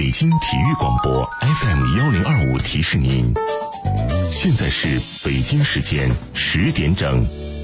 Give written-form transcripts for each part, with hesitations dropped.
北京体育广播 FM1025提示您，现在是北京时间10点整。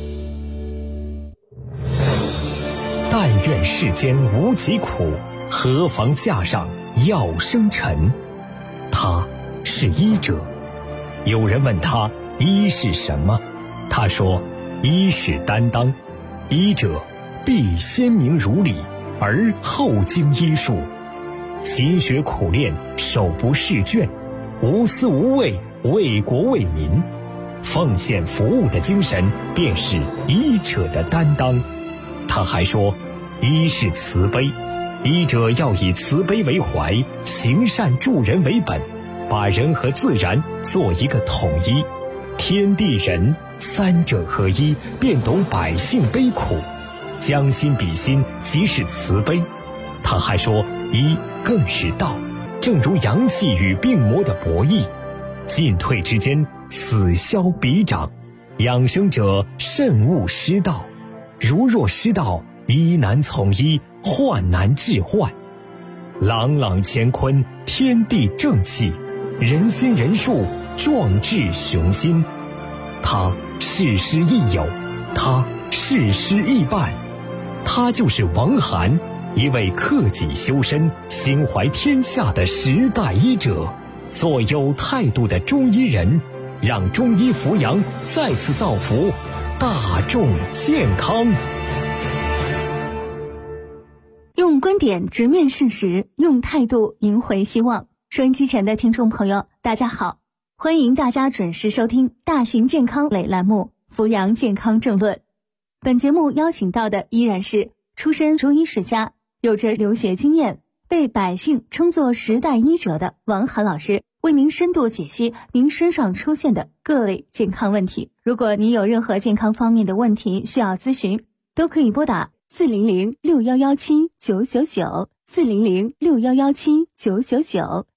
但愿世间无疾苦，何妨架上药生尘。他是医者。有人问他医是什么，他说医是担当，医者必先明如理，而后经医术，勤学苦练，手不释卷，无私无畏，为国为民，奉献服务的精神便是医者的担当。他还说医是慈悲，医者要以慈悲为怀，行善助人为本，把人和自然做一个统一，天地人三者合一，便懂百姓悲苦，将心比心，即是慈悲。他还说医更是道，正如阳气与病魔的博弈，进退之间，此消彼长，养生者慎勿失道，如若失道，医难从医，患难治患。朗朗乾坤，天地正气，人心人术，壮志雄心。他事师亦友，他事师亦伴，他就是王涵，一位克己修身、心怀天下的时代医者，做有态度的中医人，让中医扶阳再次造福大众健康。 用观点直面事实，用态度赢回希望。收音机前的听众朋友，大家好，欢迎大家准时收听大型健康类栏目《扶阳健康政论》。本节目邀请到的依然是出身中医世家，有着留学经验，被百姓称作时代医者的王涵老师，为您深度解析您身上出现的各类健康问题。如果您有任何健康方面的问题需要咨询，都可以拨打4006117999400 40061179999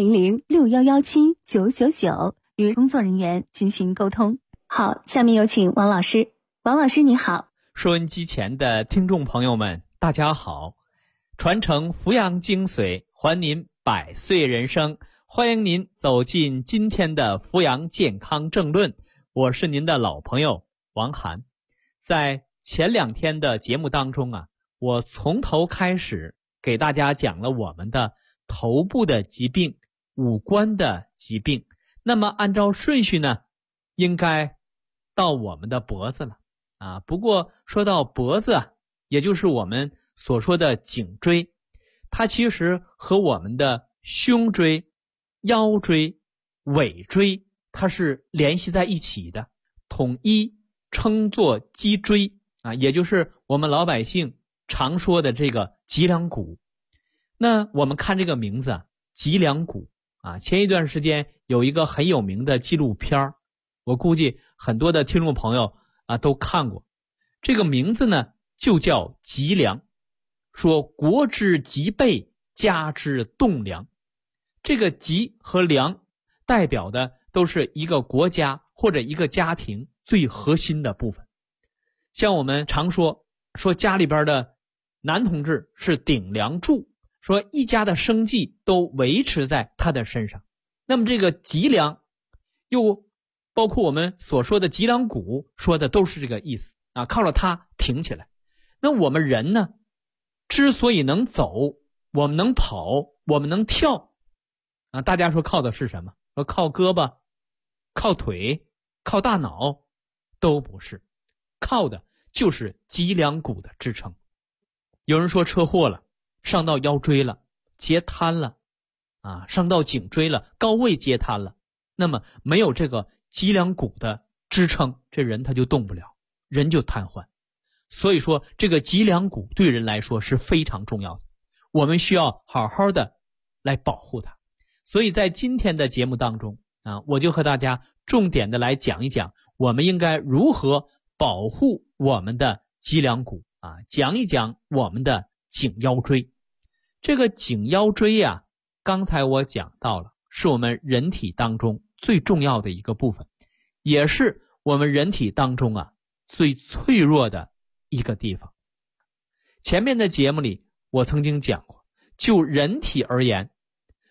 40061179999与工作人员进行沟通。好，下面有请王老师。王老师你好。 收音机前的听众朋友们，大家好。传承扶阳精髓，还您百岁人生，欢迎您走进今天的扶阳健康政论，我是您的老朋友王涵。在前2天的节目当中我从头开始给大家讲了我们的头部的疾病、五官的疾病，那么按照顺序呢，应该到我们的脖子了不过说到脖子也就是我们所说的颈椎，它其实和我们的胸椎、腰椎、尾椎它是联系在一起的，统一称作脊椎也就是我们老百姓常说的这个脊梁骨。那我们看这个名字脊梁骨前一段时间有一个很有名的纪录片，我估计很多的听众朋友都看过。这个名字呢就叫脊梁，说国之脊背，家之栋梁。这个脊和梁代表的都是一个国家或者一个家庭最核心的部分。像我们常说家里边的男同志是顶梁柱，说一家的生计都维持在他的身上。那么这个脊梁又包括我们所说的脊梁骨，说的都是这个意思靠着它挺起来。那我们人呢，之所以能走，我们能跑，我们能跳大家说靠的是什么？说靠胳膊、靠腿、靠大脑，都不是，靠的就是脊梁骨的支撑。有人说车祸了，伤到腰椎了，截瘫了伤到颈椎了，高位截瘫了，那么没有这个脊梁骨的支撑，这人他就动不了，人就瘫痪。所以说这个脊梁骨对人来说是非常重要的，我们需要好好的来保护它。所以在今天的节目当中我就和大家重点的来讲一讲我们应该如何保护我们的脊梁骨讲一讲我们的颈腰椎。这个颈腰椎刚才我讲到了，是我们人体当中最重要的一个部分，也是我们人体当中最脆弱的一个地方。前面的节目里我曾经讲过，就人体而言，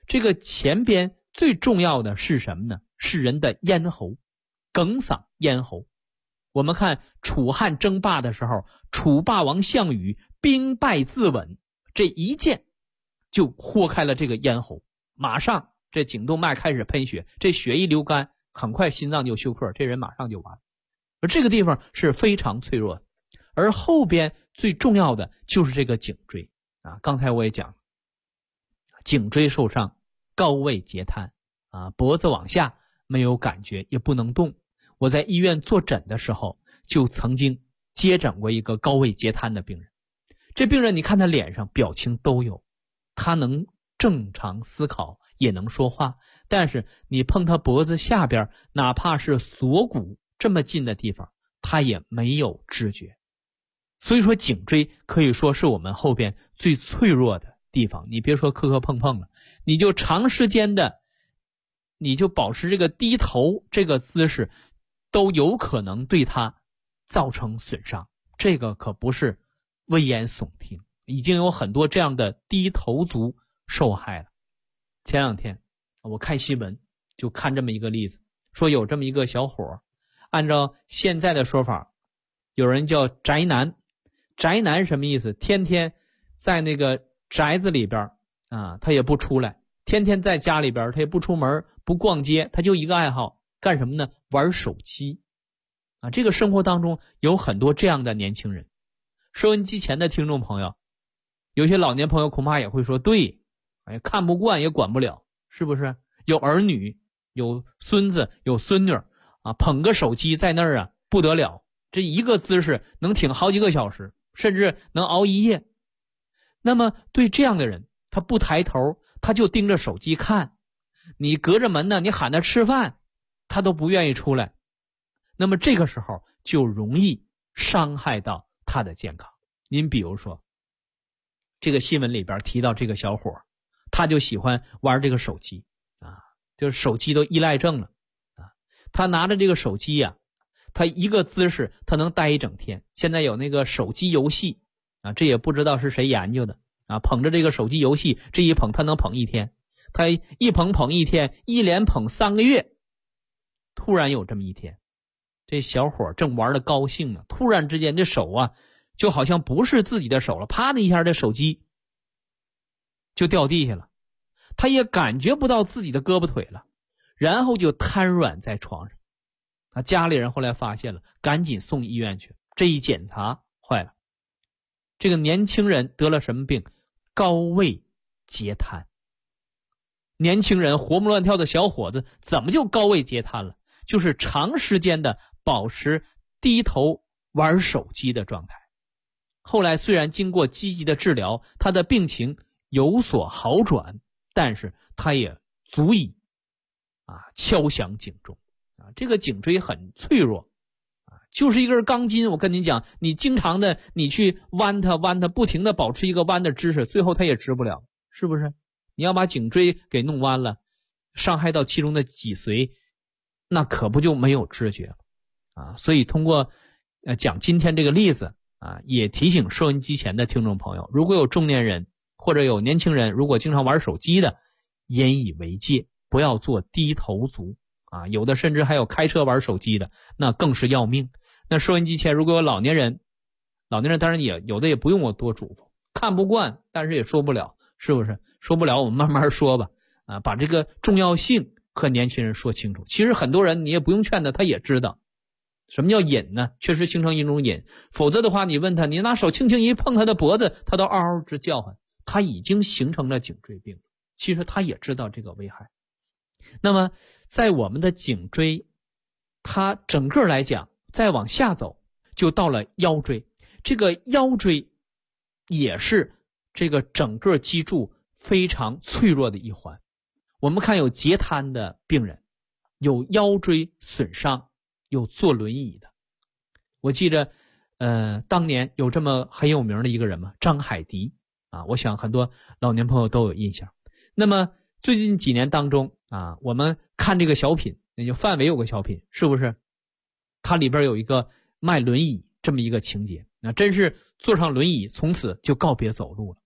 这个前边最重要的是什么呢？是人的咽喉，梗嗓咽喉。我们看楚汉争霸的时候，楚霸王项羽兵败自刎，这一箭就豁开了这个咽喉，马上这颈动脉开始喷血，这血一流干，很快心脏就休克，这人马上就完了。而这个地方是非常脆弱的，而后边最重要的就是这个颈椎啊。刚才我也讲了，颈椎受伤，高位截瘫啊，脖子往下没有感觉，也不能动。我在医院坐诊的时候，就曾经接诊过一个高位截瘫的病人。这病人你看他脸上表情都有，他能正常思考，也能说话，但是你碰他脖子下边，哪怕是锁骨这么近的地方，他也没有知觉。所以说颈椎可以说是我们后边最脆弱的地方。你别说磕磕碰碰了，你就长时间的你就保持这个低头这个姿势，都有可能对它造成损伤。这个可不是危言耸听，已经有很多这样的低头族受害了。前两天我看新闻就看这么一个例子，说有这么一个小伙，按照现在的说法，有人叫宅男。宅男什么意思？天天在那个宅子里边啊，他也不出来，天天在家里边，他也不出门不逛街，他就一个爱好，干什么呢？玩手机啊！这个生活当中有很多这样的年轻人。收音机前的听众朋友，有些老年朋友恐怕也会说，对，哎，看不惯也管不了，是不是？有儿女，有孙子，有孙女啊，捧个手机在那儿啊，不得了，这一个姿势能挺好几个小时，甚至能熬一夜。那么对这样的人，他不抬头，他就盯着手机看，你隔着门呢，你喊他吃饭，他都不愿意出来。那么这个时候就容易伤害到他的健康。您比如说这个新闻里边提到这个小伙，他就喜欢玩这个手机啊，就是手机都依赖症了啊。他拿着这个手机啊，他一个姿势他能待一整天。现在有那个手机游戏啊，这也不知道是谁研究的啊，捧着这个手机游戏，这一捧他能捧一天，他一捧一天，一连捧3个月。突然有这么一天，这小伙正玩的高兴呢，突然之间这手啊就好像不是自己的手了，啪的一下这手机就掉地下了，他也感觉不到自己的胳膊腿了，然后就瘫软在床上。他家里人后来发现了，赶紧送医院去，这一检查坏了，这个年轻人得了什么病？高位截瘫。年轻人活蹦乱跳的小伙子怎么就高位截瘫了？就是长时间的保持低头玩手机的状态。后来虽然经过积极的治疗，他的病情有所好转，但是他也足以敲响警钟啊！这个颈椎很脆弱啊，就是一根钢筋。我跟你讲，你经常的你去弯它，不停的保持一个弯的姿势，最后它也直不了，是不是？你要把颈椎给弄弯了，伤害到其中的脊髓，那可不就没有知觉了啊！所以通过讲今天这个例子啊，也提醒收音机前的听众朋友，如果有中年人或者有年轻人，如果经常玩手机的，引以为戒，不要做低头族啊！有的甚至还有开车玩手机的，那更是要命。那收音机前如果有老年人当然也有的也不用我多嘱咐，看不惯但是也说不了，是不是？说不了我们慢慢说吧啊，把这个重要性和年轻人说清楚。其实很多人你也不用劝他，他也知道什么叫瘾呢？确实形成一种瘾，否则的话你问他，你拿手轻轻一碰他的脖子，他都嗷嗷直叫唤，他已经形成了颈椎病。其实他也知道这个危害。那么在我们的颈椎，它整个来讲再往下走就到了腰椎，这个腰椎也是这个整个脊柱非常脆弱的一环。我们看有截瘫的病人，有腰椎损伤，有坐轮椅的。我记着当年有这么很有名的一个人嘛，张海迪啊，我想很多老年朋友都有印象。那么最近几年当中啊，我们看这个小品，那就范伟有个小品，是不是？它里边有一个卖轮椅这么一个情节，那真是坐上轮椅从此就告别走路了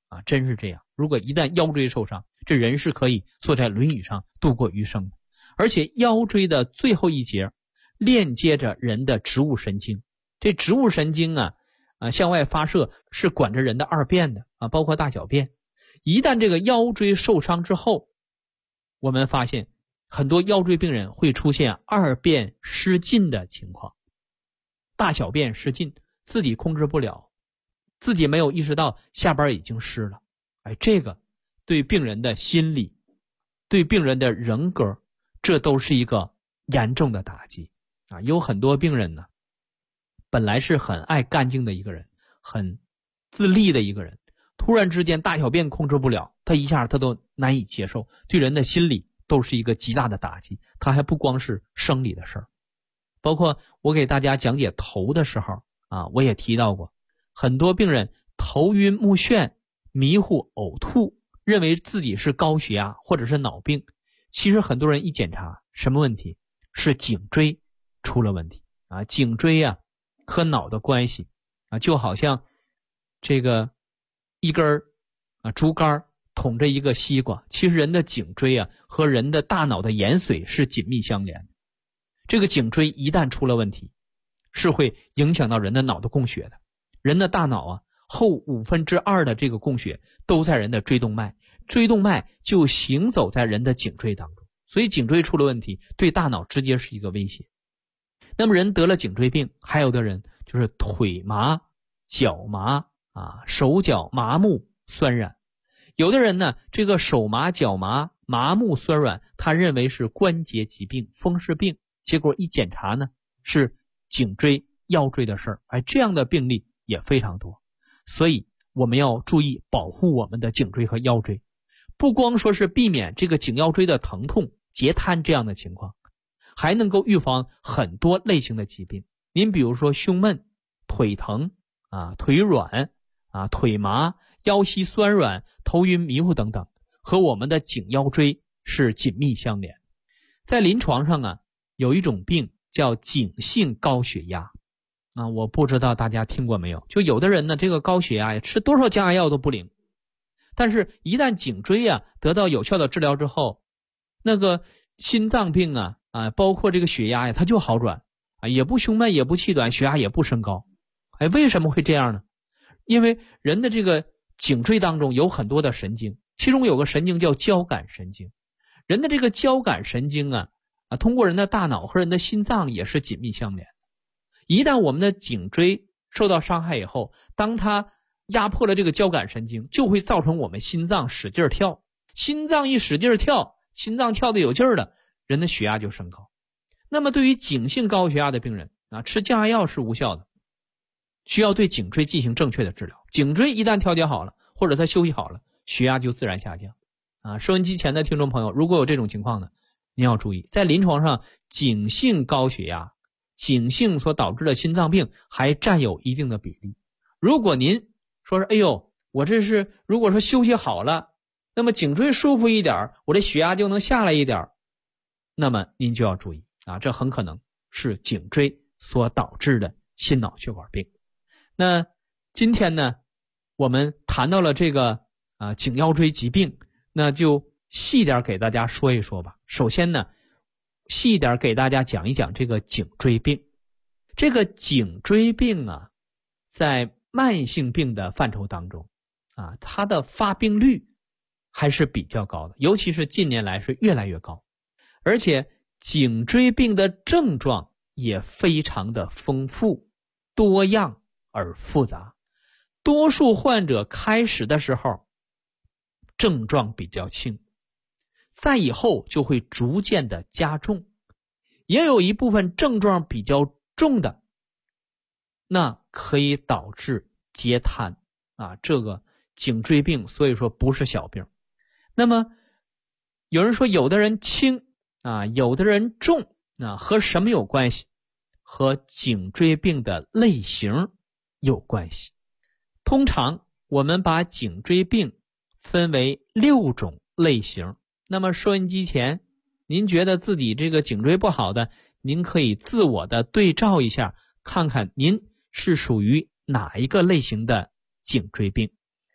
啊，真是这样。如果一旦腰椎受伤，这人是可以坐在轮椅上度过余生的。而且腰椎的最后一节链接着人的植物神经，这植物神经向外发射，是管着人的二便的包括大小便。一旦这个腰椎受伤之后，我们发现很多腰椎病人会出现二便失禁的情况，大小便失禁，自己控制不了，自己没有意识到下边已经湿了。这个对病人的心理，对病人的人格，这都是一个严重的打击有很多病人呢，本来是很爱干净的一个人，很自立的一个人，突然之间大小便控制不了，他一下他都难以接受，对人的心理都是一个极大的打击。他还不光是生理的事儿，包括我给大家讲解头的时候我也提到过，很多病人头晕目眩、迷糊、呕吐，认为自己是高血压或者是脑病。其实很多人一检查，什么问题？是颈椎出了问题颈椎和脑的关系就好像这个一根竹竿捅着一个西瓜，其实人的颈椎和人的大脑的盐水是紧密相连的。这个颈椎一旦出了问题，是会影响到人的脑的供血的。人的大脑后2/5的这个供血都在人的椎动脉，椎动脉就行走在人的颈椎当中，所以颈椎出了问题，对大脑直接是一个威胁。那么人得了颈椎病，还有的人就是腿麻、脚麻手脚麻木、酸软。有的人呢，这个手麻、脚麻、麻木、酸软，他认为是关节疾病、风湿病，结果一检查呢，是颈椎、腰椎的事儿。这样的病例也非常多。所以我们要注意保护我们的颈椎和腰椎，不光说是避免这个颈腰椎的疼痛、截瘫这样的情况，还能够预防很多类型的疾病。您比如说胸闷、腿疼腿软腿麻、腰膝酸软、头晕迷糊等等，和我们的颈腰椎是紧密相连。在临床上有一种病叫颈性高血压我不知道大家听过没有，就有的人呢，这个高血压吃多少降压药都不灵，但是一旦颈椎得到有效的治疗之后，那个心脏病包括这个血压它就好转也不胸闷也不气短，血压也不升高。为什么会这样呢？因为人的这个颈椎当中有很多的神经，其中有个神经叫交感神经。人的这个交感神经通过人的大脑和人的心脏也是紧密相连。一旦我们的颈椎受到伤害以后，当它压迫了这个交感神经，就会造成我们心脏使劲跳，心脏一使劲跳，心脏跳得有劲儿了，人的血压就升高。那么对于颈性高血压的病人吃降压药是无效的，需要对颈椎进行正确的治疗。颈椎一旦调节好了，或者它休息好了，血压就自然下降收音机前的听众朋友，如果有这种情况呢，您要注意，在临床上颈性高血压、颈性所导致的心脏病还占有一定的比例。如果您说是我这是如果说休息好了，那么颈椎舒服一点，我这血压就能下来一点，那么您就要注意这很可能是颈椎所导致的心脑血管病。那今天呢，我们谈到了这个颈腰椎疾病，那就细点给大家说一说吧。首先呢，细点给大家讲一讲这个颈椎病。这个颈椎病在慢性病的范畴当中它的发病率还是比较高的，尤其是近年来是越来越高。而且颈椎病的症状也非常的丰富、多样而复杂。多数患者开始的时候症状比较轻，在以后就会逐渐的加重，也有一部分症状比较重的，那可以导致截瘫这个颈椎病所以说不是小病。那么有人说有的人轻有的人重，和什么有关系？和颈椎病的类型有关系。通常我们把颈椎病分为6种类型。那么收音机前您觉得自己这个颈椎不好的，您可以自我的对照一下，看看您是属于哪一个类型的颈椎病。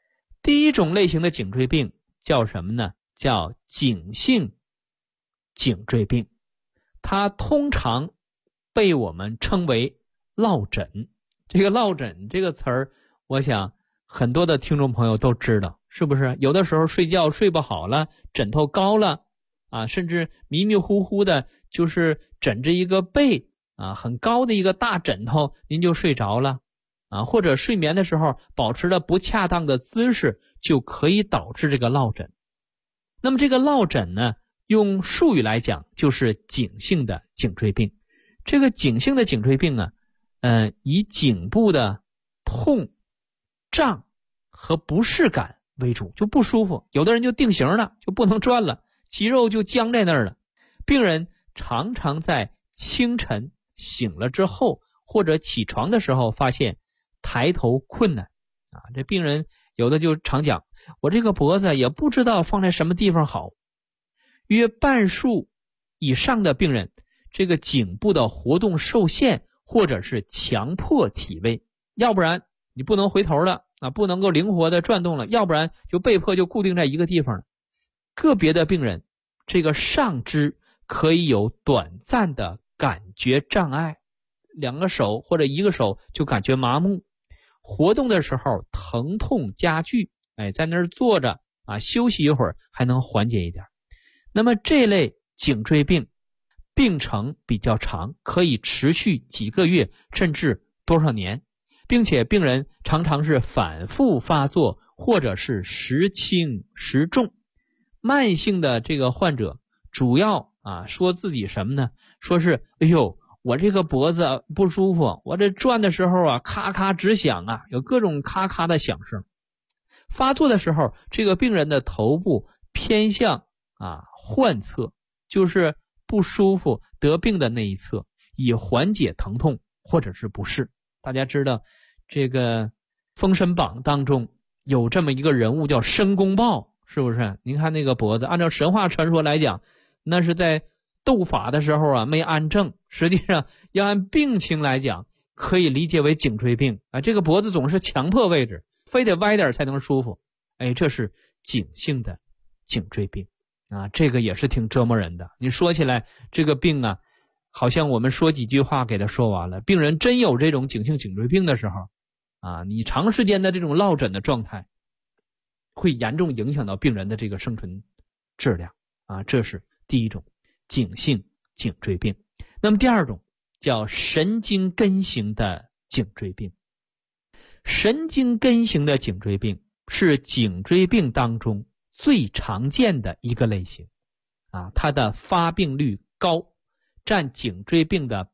第一种类型的颈椎病叫什么呢？叫颈性颈椎病，它通常被我们称为落枕。这个落枕这个词儿，我想很多的听众朋友都知道，是不是？有的时候睡觉睡不好了，枕头高了啊，甚至迷迷糊糊的，就是枕着一个被啊很高的一个大枕头，您就睡着了啊，或者睡眠的时候保持了不恰当的姿势，就可以导致这个落枕。那么这个落枕呢，用术语来讲就是颈性的颈椎病。这个颈性的颈椎病啊，以颈部的痛、胀和不适感为主，就不舒服。有的人就定型了，就不能转了，肌肉就僵在那儿了。病人常常在清晨醒了之后，或者起床的时候发现抬头困难啊。这病人有的就常讲，我这个脖子也不知道放在什么地方好。约半数以上的病人，这个颈部的活动受限，或者是强迫体位，要不然你不能回头了啊，不能够灵活的转动了，要不然就被迫就固定在一个地方了。个别的病人，这个上肢可以有短暂的感觉障碍，两个手或者一个手就感觉麻木，活动的时候疼痛加剧，在那儿坐着啊休息一会儿还能缓解一点。那么这类颈椎病病程比较长，可以持续几个月甚至多少年，并且病人常常是反复发作，或者是时轻时重。慢性的这个患者主要说自己什么呢？说是哎呦，我这个脖子不舒服，我这转的时候咔咔直响啊，有各种咔咔的响声。发作的时候，这个病人的头部偏向患侧，就是不舒服得病的那一侧，以缓解疼痛或者是不适。大家知道这个《封神榜》当中有这么一个人物叫申公豹，是不是？您看那个脖子，按照神话传说来讲，那是在斗法的时候没安正，实际上要按病情来讲，可以理解为颈椎病啊。这个脖子总是强迫位置，非得歪点才能舒服，这是颈性的颈椎病啊，这个也是挺折磨人的。你说起来这个病好像我们说几句话给他说完了。病人真有这种颈性颈椎病的时候你长时间的这种落枕的状态，会严重影响到病人的这个生存质量这是第一种颈性颈椎病。那么第二种叫神经根型的颈椎病。神经根型的颈椎病是颈椎病当中最常见的一个类型它的发病率高，占颈椎病的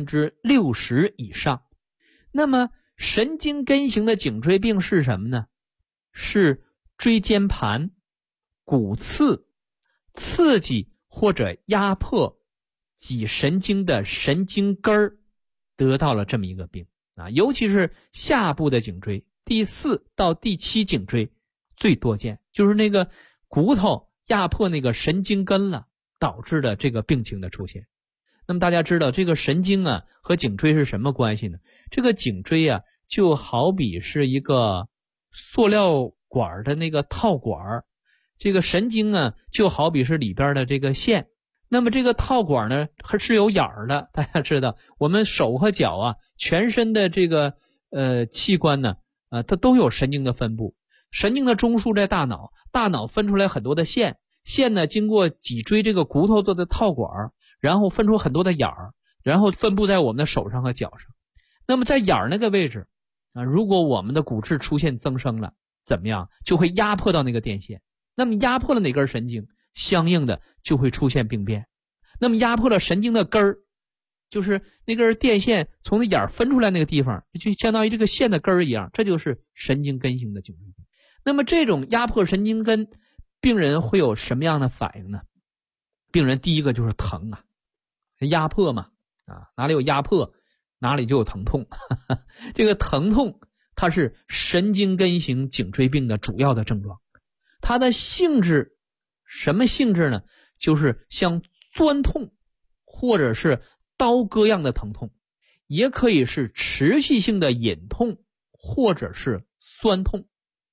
60% 以上。那么神经根型的颈椎病是什么呢？是椎间盘、骨刺刺激或者压迫脊神经的神经根得到了这么一个病尤其是下部的颈椎，第4到第7颈椎最多见，就是那个骨头压迫那个神经根了，导致的这个病情的出现。那么大家知道这个神经和颈椎是什么关系呢？这个颈椎就好比是一个塑料管的那个套管，这个神经就好比是里边的这个线。那么这个套管呢还是有眼儿的，大家知道我们手和脚全身的这个器官呢它都有神经的分布。神经的中枢在大脑，大脑分出来很多的线，线呢经过脊椎这个骨头做的套管，然后分出很多的眼儿，然后分布在我们的手上和脚上。那么在眼儿那个位置如果我们的骨质出现增生了，怎么样？就会压迫到那个电线。那么压迫了哪根神经，相应的就会出现病变。那么压迫了神经的根儿，就是那根电线从那眼儿分出来那个地方，就相当于这个线的根儿一样，这就是神经根型的颈椎病。那么这种压迫神经根，病人会有什么样的反应呢？病人第一个就是疼压迫嘛哪里有压迫哪里就有疼痛这个疼痛它是神经根型颈椎病的主要的症状。它的性质什么性质呢？就是像钻痛或者是刀割样的疼痛，也可以是持续性的隐痛或者是酸痛，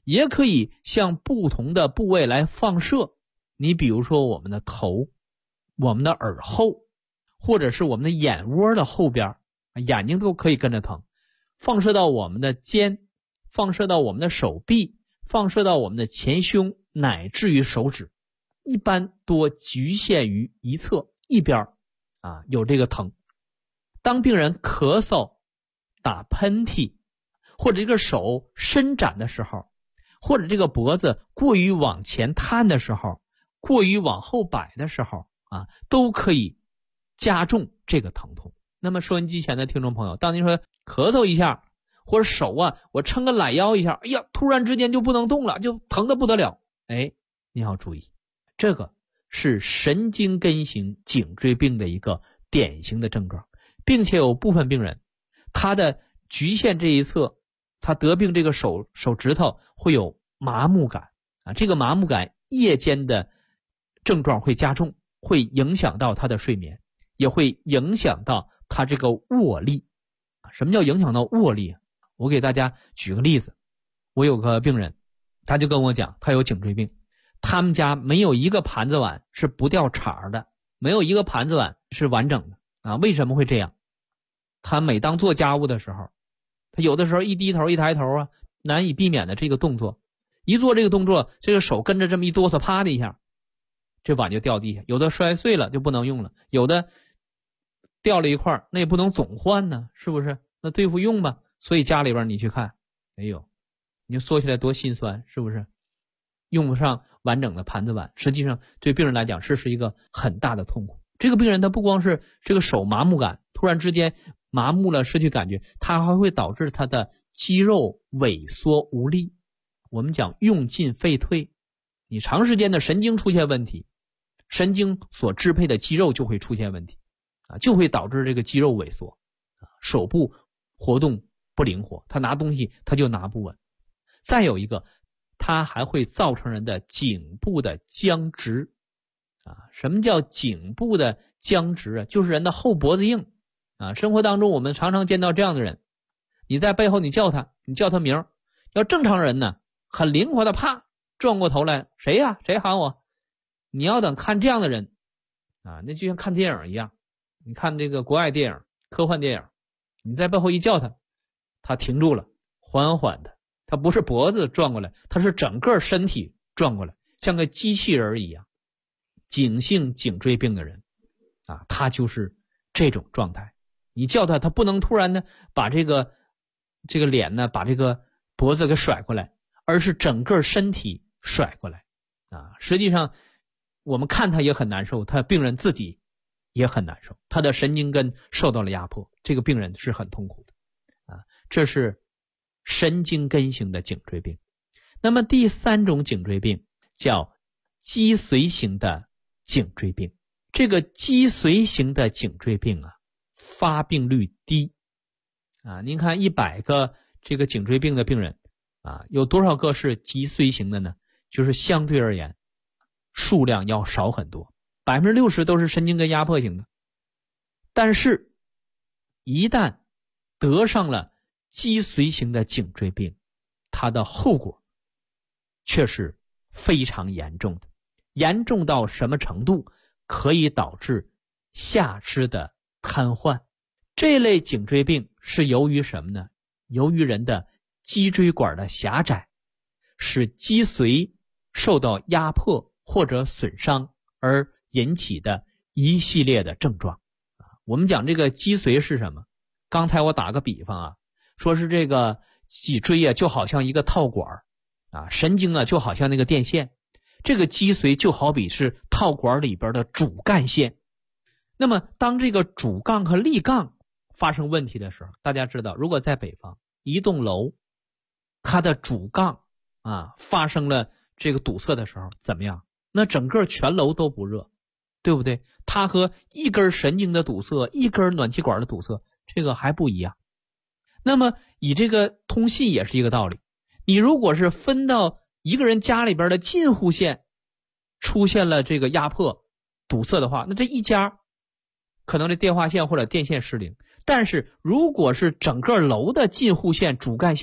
也可以向不同的部位来放射。你比如说我们的头、我们的耳后，或者是我们的眼窝的后边，眼睛都可以跟着疼，放射到我们的肩，放射到我们的手臂，放射到我们的前胸，乃至于手指，一般多局限于一侧一边有这个疼。当病人咳嗽、打喷嚏，或者这个手伸展的时候，或者这个脖子过于往前探的时候，过于往后摆的时候都可以加重这个疼痛。那么收音机前的听众朋友，当您说咳嗽一下，或者手我撑个懒腰一下，哎呀，突然之间就不能动了，就疼得不得了，你要注意，这个是神经根型颈椎病的一个典型的症状，并且有部分病人他的局限这一侧，他得病这个手指头会有麻木感这个麻木感夜间的症状会加重，会影响到他的睡眠，也会影响到他这个握力。什么叫影响到握力？我给大家举个例子，我有个病人，他就跟我讲，他有颈椎病，他们家没有一个盘子碗是不掉茬的，没有一个盘子碗是完整的为什么会这样？他每当做家务的时候，他有的时候一低头一抬头难以避免的这个动作，一做这个动作，这个手跟着这么一哆嗦，啪的一下，这碗就掉地下，有的摔碎了就不能用了，有的掉了一块，那也不能总换呢，是不是？那对付用吧。所以家里边你去看，你就说起来多心酸，是不是？用不上完整的盘子碗，实际上对病人来讲是一个很大的痛苦。这个病人他不光是这个手麻木感，突然之间麻木了，失去感觉，它还会导致他的肌肉萎缩无力。我们讲用进废退，你长时间的神经出现问题，神经所支配的肌肉就会出现问题就会导致这个肌肉萎缩手部活动不灵活，他拿东西他就拿不稳。再有一个，它还会造成人的颈部的僵直什么叫颈部的僵直就是人的后脖子硬生活当中我们常常见到这样的人，你在背后你叫他名，要正常人呢很灵活的啪转过头来，谁呀？谁喊我？你要等看这样的人那就像看电影一样，你看这个国外电影、科幻电影，你在背后一叫他停住了，缓缓的，他不是脖子转过来，他是整个身体转过来，像个机器人一样。颈性颈椎病的人他就是这种状态。你叫他不能突然的把这个脸呢，把这个脖子给甩过来，而是整个身体甩过来实际上我们看他也很难受，他病人自己也很难受，他的神经根受到了压迫，这个病人是很痛苦的这是神经根型的颈椎病。那么第三种颈椎病叫脊髓型的颈椎病。这个脊髓型的颈椎病发病率低您看100个这个颈椎病的病人有多少个是脊髓型的呢？就是相对而言数量要少很多，60%都是神经根压迫型的。但是一旦得上了脊髓型的颈椎病，它的后果却是非常严重的，严重到什么程度？可以导致下肢的瘫痪。这类颈椎病是由于什么呢？由于人的脊椎管的狭窄，使脊髓受到压迫或者损伤而引起的一系列的症状我们讲这个脊髓是什么？刚才我打个比方说是这个脊椎就好像一个套管神经就好像那个电线，这个脊髓就好比是套管里边的主干线。那么当这个主杠和力杠发生问题的时候，大家知道如果在北方一栋楼它的主杠发生了这个堵塞的时候怎么样？那整个全楼都不热，对不对？它和一根神经的堵塞，一根暖气管的堵塞，这个还不一样。那么以这个通信也是一个道理，你如果是分到一个人家里边的近户线出现了这个压迫堵塞的话，那这一家可能这电话线或者电线失灵。但是如果是整个楼的近户线主干线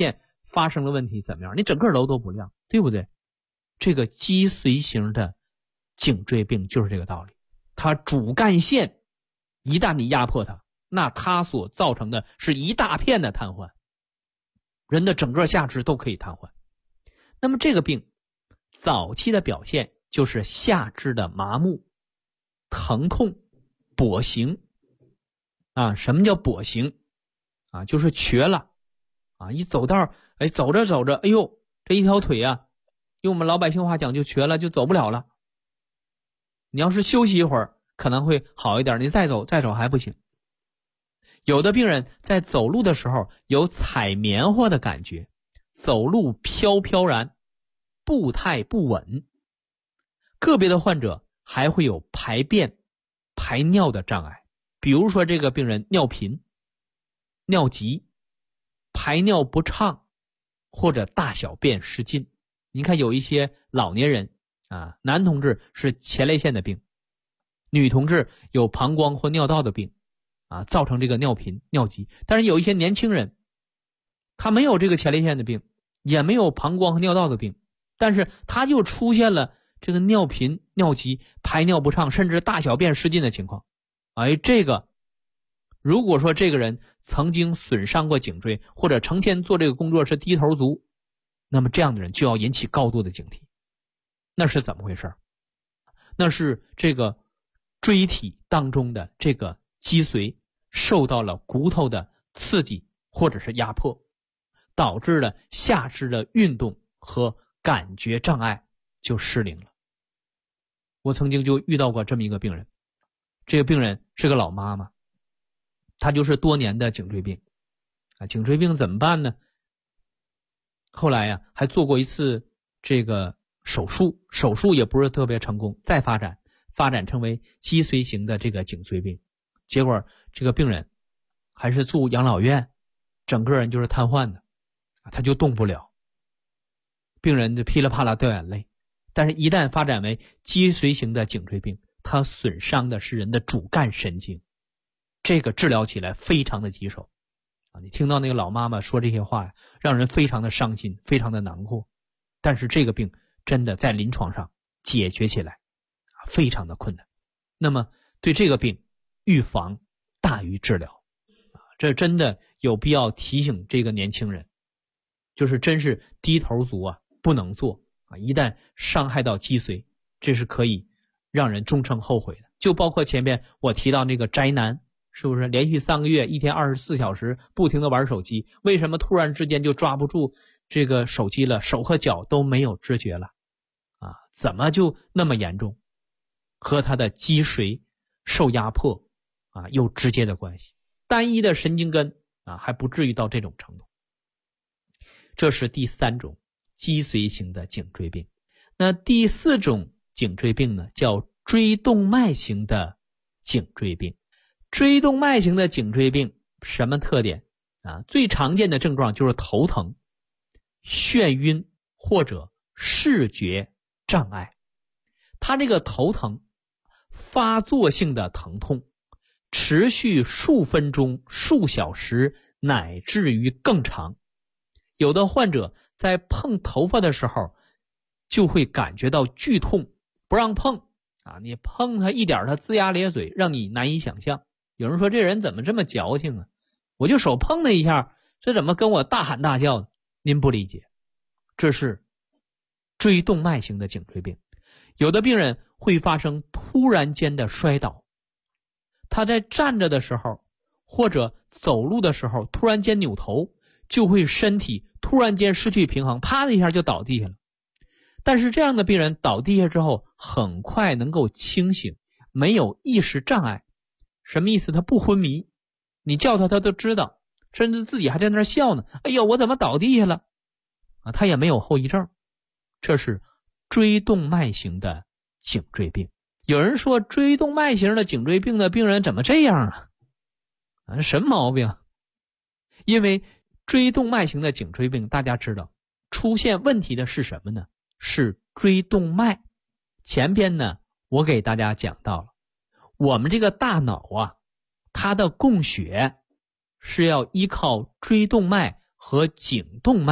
发生了问题怎么样？你整个楼都不亮，对不对？这个脊髓型的颈椎病就是这个道理。它主干线一旦你压迫它，那它所造成的是一大片的瘫痪，人的整个下肢都可以瘫痪。那么这个病早期的表现就是下肢的麻木、疼痛、跛行啊。什么叫跛行啊？就是瘸了啊，一走道，走着走着，哎呦，这一条腿啊，用我们老百姓话讲就瘸了，就走不了了。你要是休息一会儿可能会好一点，你再走还不行。有的病人在走路的时候有踩棉花的感觉，走路飘飘然，步态不稳。个别的患者还会有排便、排尿的障碍，比如说这个病人尿频、尿急、排尿不畅，或者大小便失禁。你看有一些老年人啊，男同志是前列腺的病，女同志有膀胱或尿道的病啊，造成这个尿频、尿急。但是有一些年轻人，他没有这个前列腺的病，也没有膀胱和尿道的病，但是他就出现了这个尿频、尿急、排尿不畅，甚至大小便失禁的情况。这个如果说这个人曾经损伤过颈椎，或者成天做这个工作是低头族，那么这样的人就要引起高度的警惕。那是怎么回事？那是这个椎体当中的这个脊髓受到了骨头的刺激或者是压迫，导致了下肢的运动和感觉障碍就失灵了。我曾经就遇到过这么一个病人，这个病人是个老妈妈，她就是多年的颈椎病颈椎病怎么办呢？后来还做过一次这个手术也不是特别成功，再发展成为脊髓型的这个颈椎病。结果这个病人还是住养老院，整个人就是瘫痪的他就动不了，病人就噼里啪啦掉眼泪。但是一旦发展为脊髓型的颈椎病，它损伤的是人的主干神经，这个治疗起来非常的棘手你听到那个老妈妈说这些话让人非常的伤心，非常的难过。但是这个病真的在临床上解决起来非常的困难。那么对这个病，预防大于治疗这真的有必要提醒这个年轻人，就是真是低头族不能做一旦伤害到脊髓，这是可以让人终生后悔的。就包括前面我提到那个宅男，是不是连续3个月一天24小时不停的玩手机，为什么突然之间就抓不住这个手机了，手和脚都没有知觉了怎么就那么严重？和他的脊髓受压迫有直接的关系。单一的神经根还不至于到这种程度。这是第3种脊髓型的颈椎病。那第4种颈椎病呢，叫椎动脉型的颈椎病。椎动脉型的颈椎病什么特点最常见的症状就是头疼、眩晕或者视觉障碍。它这个头疼发作性的疼痛持续数分钟、数小时乃至于更长。有的患者在碰头发的时候就会感觉到剧痛，不让碰你碰它一点它龇牙咧嘴，让你难以想象。有人说这人怎么这么矫情我就手碰了一下，这怎么跟我大喊大叫的？您不理解，这是椎动脉型的颈椎病。有的病人会发生突然间的摔倒，他在站着的时候或者走路的时候突然间扭头，就会身体突然间失去平衡，啪的一下就倒地下了。但是这样的病人倒地下之后很快能够清醒，没有意识障碍。什么意思？他不昏迷，你叫他都知道，甚至自己还在那儿笑呢，哎呦我怎么倒地下了他也没有后遗症。这是椎动脉型的颈椎病。有人说椎动脉型的颈椎病的病人怎么这样什么毛病？因为椎动脉型的颈椎病大家知道出现问题的是什么呢？是椎动脉。前边呢我给大家讲到了，我们这个大脑它的供血是要依靠椎动脉和颈动脉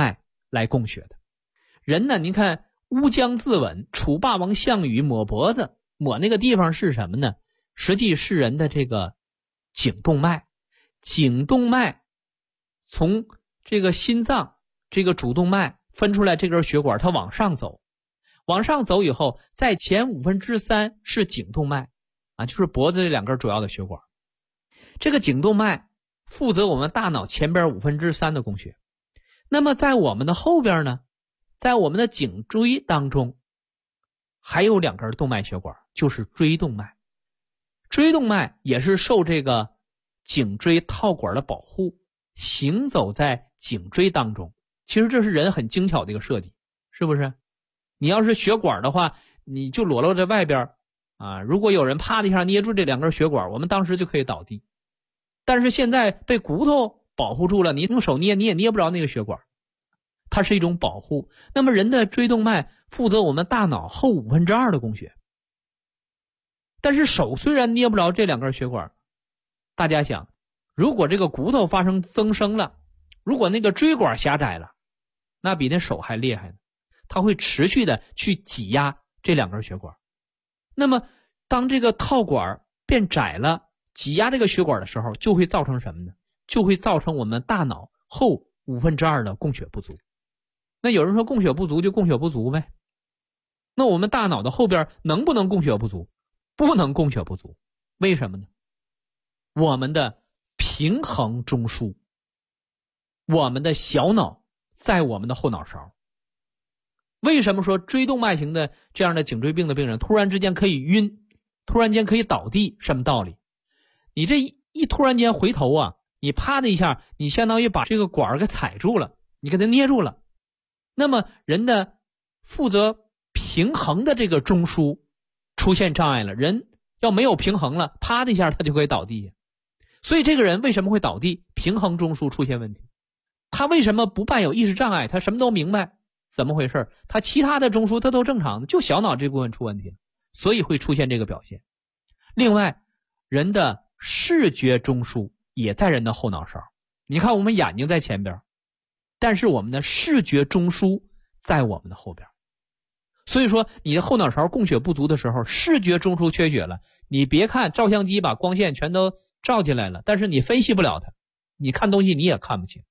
来供血的。人呢，您看乌江自刎，楚霸王项羽抹脖子，抹那个地方是什么呢？实际是人的这个颈动脉。颈动脉从这个心脏这个主动脉分出来这根血管，它往上走，往上走以后，在前3/5是颈动脉啊，就是脖子这2根主要的血管。这个颈动脉负责我们大脑前边3/5的供血。那么在我们的后边呢，在我们的颈椎当中还有2根动脉血管，就是椎动脉。椎动脉也是受这个颈椎套管的保护，行走在颈椎当中。其实这是人很精巧的一个设计，是不是？你要是血管的话，你就裸露在外边啊，如果有人啪的一下捏住这2根血管，我们当时就可以倒地。但是现在被骨头保护住了，你用手捏你也捏不着那个血管，它是一种保护。那么人的椎动脉负责我们大脑后2/5的供血。但是手虽然捏不着这2根血管，大家想，如果这个骨头发生增生了，如果那个椎管狭窄了，那比那手还厉害呢，它会持续的去挤压这2根血管。那么当这个套管变窄了，挤压这个血管的时候，就会造成什么呢？就会造成我们大脑后2/5的供血不足。那有人说供血不足就供血不足呗，那我们大脑的后边能不能供血不足？不能供血不足。为什么呢？我们的平衡中枢，我们的小脑在我们的后脑勺。为什么说椎动脉型的这样的颈椎病的病人突然之间可以晕，突然间可以倒地？什么道理？你这一突然间回头啊，你啪的一下，你相当于把这个管给踩住了，你给它捏住了。那么人的负责平衡的这个中枢出现障碍了，人要没有平衡了，啪的一下他就可以倒地。所以这个人为什么会倒地？平衡中枢出现问题。他为什么不伴有意识障碍？他什么都明白，怎么回事？他其他的中枢他都正常的，就小脑这部分出问题，所以会出现这个表现。另外，人的视觉中枢也在人的后脑勺。你看我们眼睛在前边，但是我们的视觉中枢在我们的后边。所以说你的后脑勺供血不足的时候，视觉中枢缺血了，你别看照相机把光线全都照进来了，但是你分析不了它，你看东西你也看不清。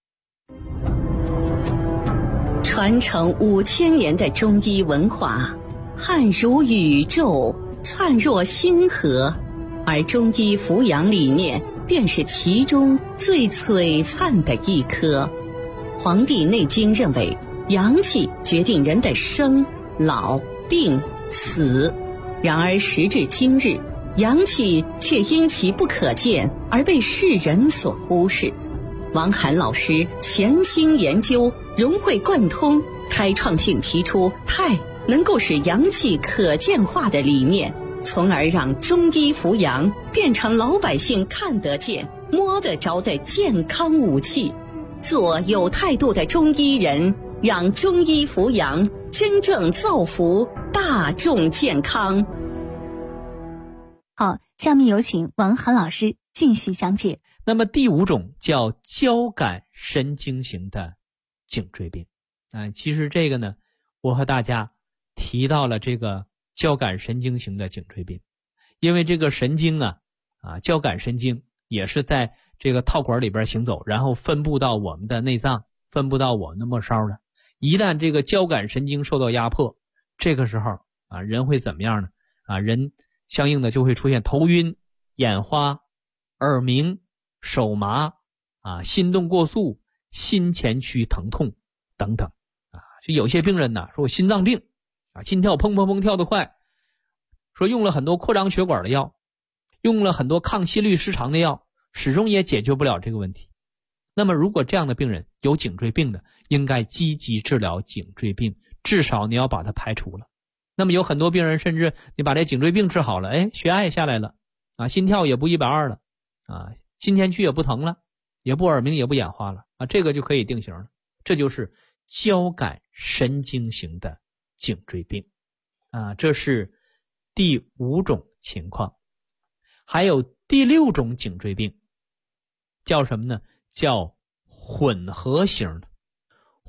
传承5000年的中医文化，汉如宇宙，灿若星河，而中医扶阳理念便是其中最璀璨的一颗。《黄帝内经》认为，阳气决定人的生、老、病、死。然而时至今日，阳气却因其不可见而被世人所忽视。王涵老师潜心研究，融会贯通，开创性提出太能够使阳气可见化的理念，从而让中医扶阳变成老百姓看得见、摸得着的健康武器。做有态度的中医人，让中医扶阳真正造福大众健康。 好，下面有请王涵老师继续讲解。 那么第5种叫交感神经型的颈椎病。其实这个呢，我和大家提到了这个交感神经型的颈椎病，因为这个神经交感神经也是在这个套管里边行走，然后分布到我们的内脏，分布到我们的末梢的。一旦这个交感神经受到压迫，这个时候人会怎么样呢？人相应的就会出现头晕、眼花、耳鸣、手麻心动过速、心前区疼痛等等就有些病人呢说我心脏病心跳砰砰砰跳得快，说用了很多扩张血管的药，用了很多抗心律失常的药，始终也解决不了这个问题。那么如果这样的病人有颈椎病的，应该积极治疗颈椎病，至少你要把它排除了。那么有很多病人甚至你把这颈椎病治好了，血压也下来了心跳也不120了心前区也不疼了，也不耳鸣也不眼花了这个就可以定型了。这就是交感神经型的颈椎病这是第5种情况。还有第6种颈椎病叫什么呢？叫混合型的。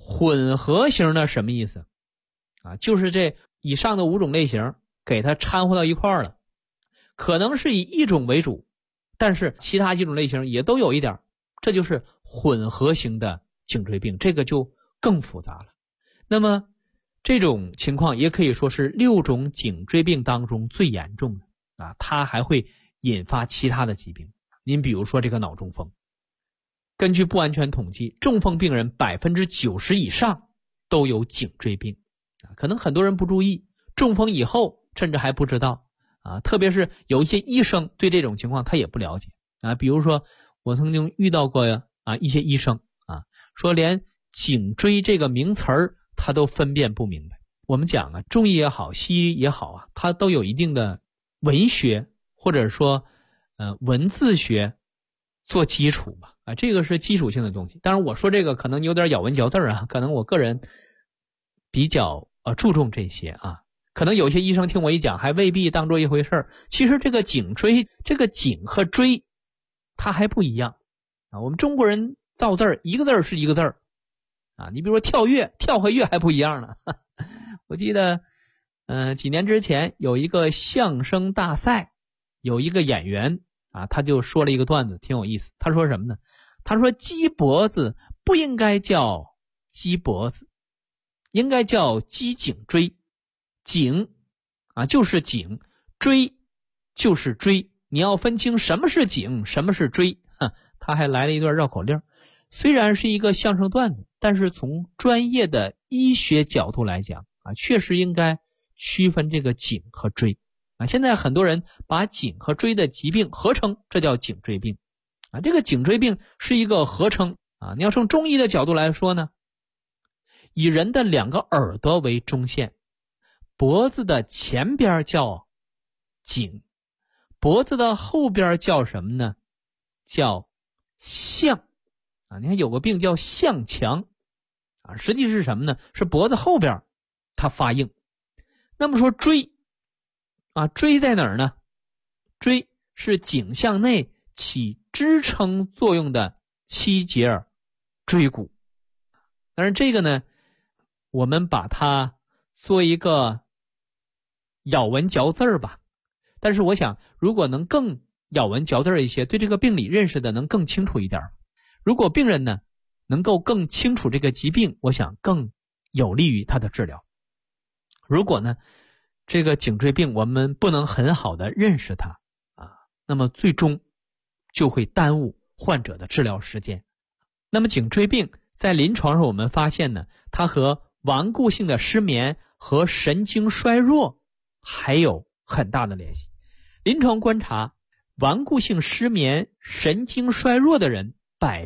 混合型的什么意思啊？就是这以上的5种类型给它掺和到一块儿了，可能是以一种为主，但是其他几种类型也都有一点，这就是混合型的颈椎病，这个就更复杂了。那么这种情况也可以说是6种颈椎病当中最严重的啊，它还会引发其他的疾病。您比如说这个脑中风，根据不完全统计，中风病人90%以上都有颈椎病啊，可能很多人不注意，中风以后甚至还不知道啊，特别是有一些医生对这种情况他也不了解啊。比如说我曾经遇到过一些医生啊，说连颈椎这个名词儿他都分辨不明白。我们讲啊，中医也好，西医也好啊，它都有一定的文学或者说文字学做基础吧啊，这个是基础性的东西。当然我说这个可能有点咬文嚼字啊，可能我个人比较注重这些啊，可能有些医生听我一讲还未必当做一回事儿。其实这个颈椎，这个颈和椎它还不一样啊。我们中国人造字儿，一个字儿是一个字儿啊。你比如说跳跃，跳和跃还不一样呢。我记得几年之前有一个相声大赛，有一个演员啊，他就说了一个段子，挺有意思。他说什么呢？他说鸡脖子不应该叫鸡脖子，应该叫鸡颈椎。颈啊就是颈，椎就是椎，你要分清什么是颈，什么是椎。他还来了一段绕口令。虽然是一个相声段子，但是从专业的医学角度来讲啊，确实应该区分这个颈和椎啊。现在很多人把颈和椎的疾病合称，这叫颈椎病啊。这个颈椎病是一个合称啊。你要从中医的角度来说呢，以人的2个耳朵为中线，脖子的前边叫颈，脖子的后边叫什么呢？叫项啊。你看有个病叫项强啊，实际是什么呢？是脖子后边它发硬。那么说椎啊，椎在哪儿呢？椎是颈项内起支撑作用的7节椎骨。但是这个呢，我们把它做一个咬文嚼字吧。但是我想如果能更咬文嚼字一些，对这个病理认识的能更清楚一点。如果病人呢能够更清楚这个疾病，我想更有利于他的治疗。如果呢这个颈椎病我们不能很好的认识它啊，那么最终就会耽误患者的治疗时间。那么颈椎病在临床上我们发现呢，它和顽固性的失眠和神经衰弱还有很大的联系。临床观察，顽固性失眠、神经衰弱的人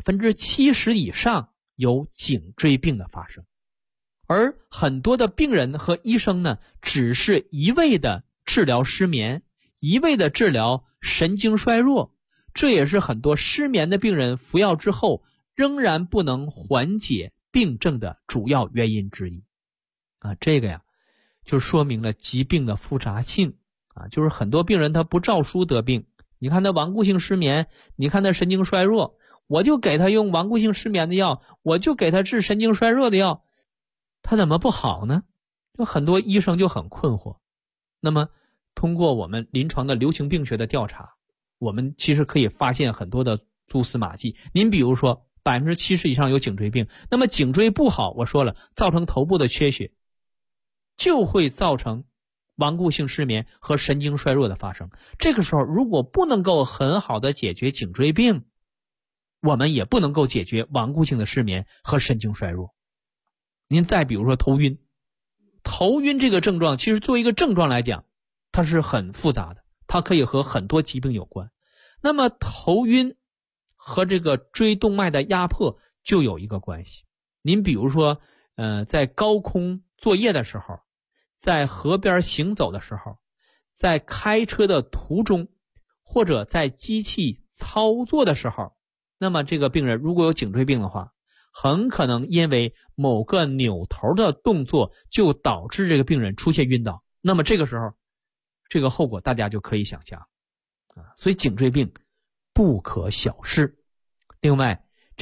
70%以上有颈椎病的发生。而很多的病人和医生呢，只是一味的治疗失眠，一味的治疗神经衰弱，这也是很多失眠的病人服药之后仍然不能缓解病症的主要原因之一啊。这个呀就说明了疾病的复杂性啊，就是很多病人他不照书得病。你看他顽固性失眠，你看他神经衰弱，我就给他用顽固性失眠的药，我就给他治神经衰弱的药，他怎么不好呢？就很多医生就很困惑。那么通过我们临床的流行病学的调查，我们其实可以发现很多的蛛丝马迹。您比如说70%以上有颈椎病，那么颈椎不好，我说了，造成头部的缺血，就会造成顽固性失眠和神经衰弱的发生。这个时候如果不能够很好的解决颈椎病，我们也不能够解决顽固性的失眠和神经衰弱。您再比如说头晕，头晕这个症状其实作为一个症状来讲，它是很复杂的，它可以和很多疾病有关。那么头晕和这个椎动脉的压迫就有一个关系。您比如说在高空作业的时候，在河边行走的时候，在开车的途中，或者在机器操作的时候，那么这个病人如果有颈椎病的话，很可能因为某个扭头的动作就导致这个病人出现晕倒。那么这个时候这个后果大家就可以想象啊。所以颈椎病不可小视。另外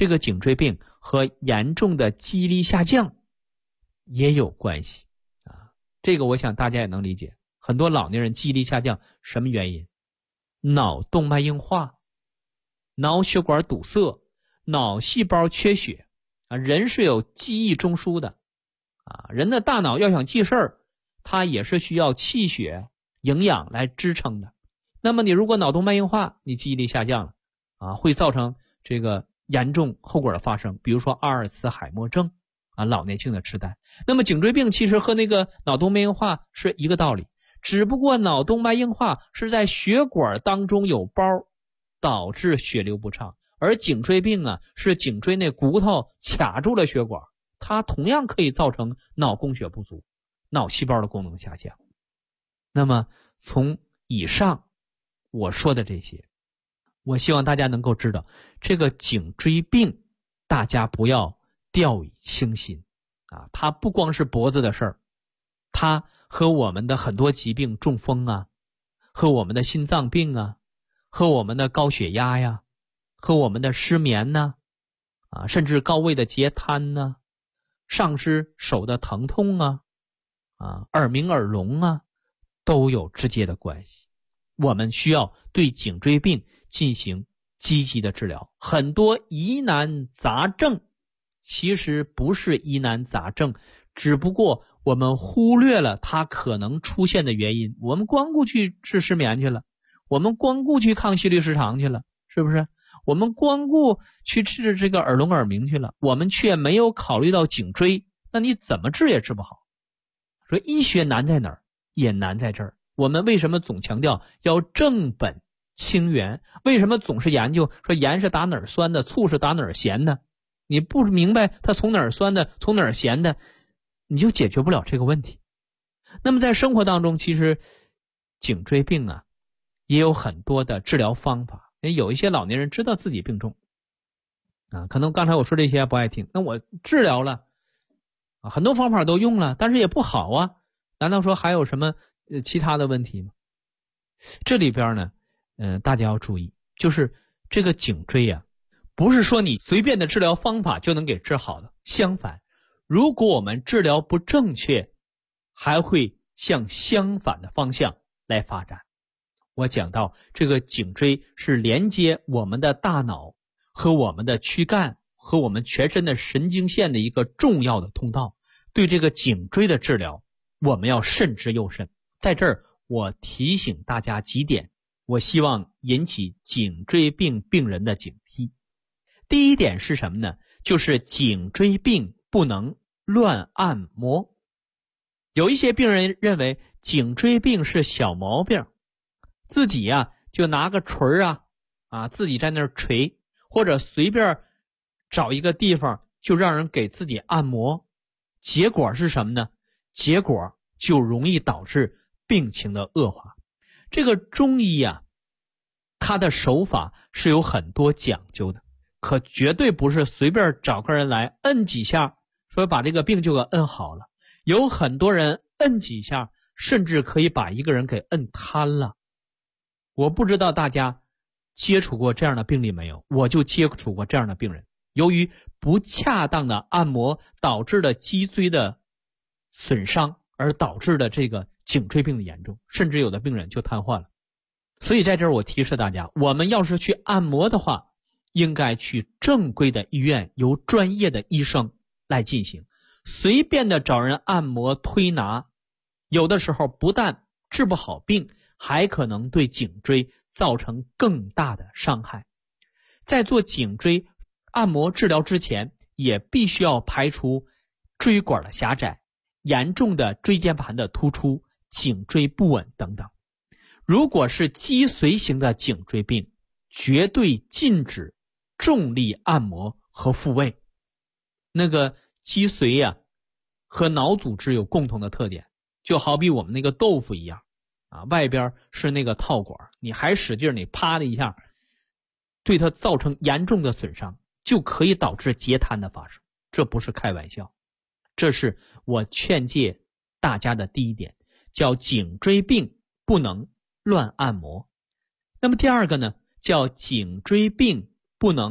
这个颈椎病和严重的记忆力下降也有关系啊。这个我想大家也能理解，很多老年人记忆力下降什么原因？脑动脉硬化、脑血管堵塞、脑细胞缺血啊。人是有记忆中枢的啊，人的大脑要想记事儿，它也是需要气血营养来支撑的。那么你如果脑动脉硬化，你记忆力下降了啊，会造成这个严重后果的发生，比如说阿尔茨海默症啊，老年性的痴呆。那么颈椎病其实和那个脑动脉硬化是一个道理，只不过脑动脉硬化是在血管当中有包，导致血流不畅，而颈椎病啊是颈椎那骨头卡住了血管，它同样可以造成脑供血不足，脑细胞的功能下降。那么从以上我说的这些，我希望大家能够知道，这个颈椎病大家不要掉以轻心啊！它不光是脖子的事儿，它和我们的很多疾病，中风啊，和我们的心脏病啊，和我们的高血压呀，和我们的失眠呢啊，甚至高位的截瘫呢，上肢手的疼痛啊，耳鸣耳聋啊，都有直接的关系。我们需要对颈椎病进行积极的治疗。很多疑难杂症其实不是疑难杂症，只不过我们忽略了它可能出现的原因，我们光顾去治失眠去了，我们光顾去抗心律失常去了，是不是？我们光顾去治这个耳聋耳鸣去了，我们却没有考虑到颈椎，那你怎么治也治不好。所以医学难在哪儿？也难在这儿。我们为什么总强调要正本清源？为什么总是研究说盐是打哪儿酸的，醋是打哪儿咸的？你不明白它从哪儿酸的，从哪儿咸的，你就解决不了这个问题。那么在生活当中，其实颈椎病啊也有很多的治疗方法。有一些老年人知道自己病重啊，可能刚才我说这些不爱听，那我治疗了啊，很多方法都用了，但是也不好啊，难道说还有什么其他的问题吗？这里边呢大家要注意，就是这个颈椎啊，不是说你随便的治疗方法就能给治好的，相反，如果我们治疗不正确，还会向相反的方向来发展。我讲到这个颈椎是连接我们的大脑和我们的躯干和我们全身的神经线的一个重要的通道，对这个颈椎的治疗我们要慎之又慎。在这儿我提醒大家几点，我希望引起颈椎病病人的警惕。第一点是什么呢？就是颈椎病不能乱按摩。有一些病人认为颈椎病是小毛病，自己就拿个锤自己在那儿锤，或者随便找一个地方就让人给自己按摩，结果是什么呢？结果就容易导致病情的恶化。这个中医它的手法是有很多讲究的，可绝对不是随便找个人来摁几下说把这个病就给摁好了。有很多人摁几下甚至可以把一个人给摁瘫了。我不知道大家接触过这样的病例没有，我就接触过这样的病人，由于不恰当的按摩导致的脊椎的损伤，而导致的这个颈椎病的严重，甚至有的病人就瘫痪了。所以在这儿我提示大家，我们要是去按摩的话，应该去正规的医院，由专业的医生来进行。随便的找人按摩推拿，有的时候不但治不好病，还可能对颈椎造成更大的伤害。在做颈椎按摩治疗之前，也必须要排除椎管的狭窄、严重的椎间盘的突出、颈椎不稳等等。如果是脊髓型的颈椎病，绝对禁止重力按摩和复位。那个脊髓和脑组织有共同的特点，就好比我们那个豆腐一样外边是那个套管，你还使劲你啪的一下，对它造成严重的损伤，就可以导致截瘫的发生。这不是开玩笑，这是我劝诫大家的第一点，叫颈椎病不能乱按摩。那么第二个呢，叫颈椎病不能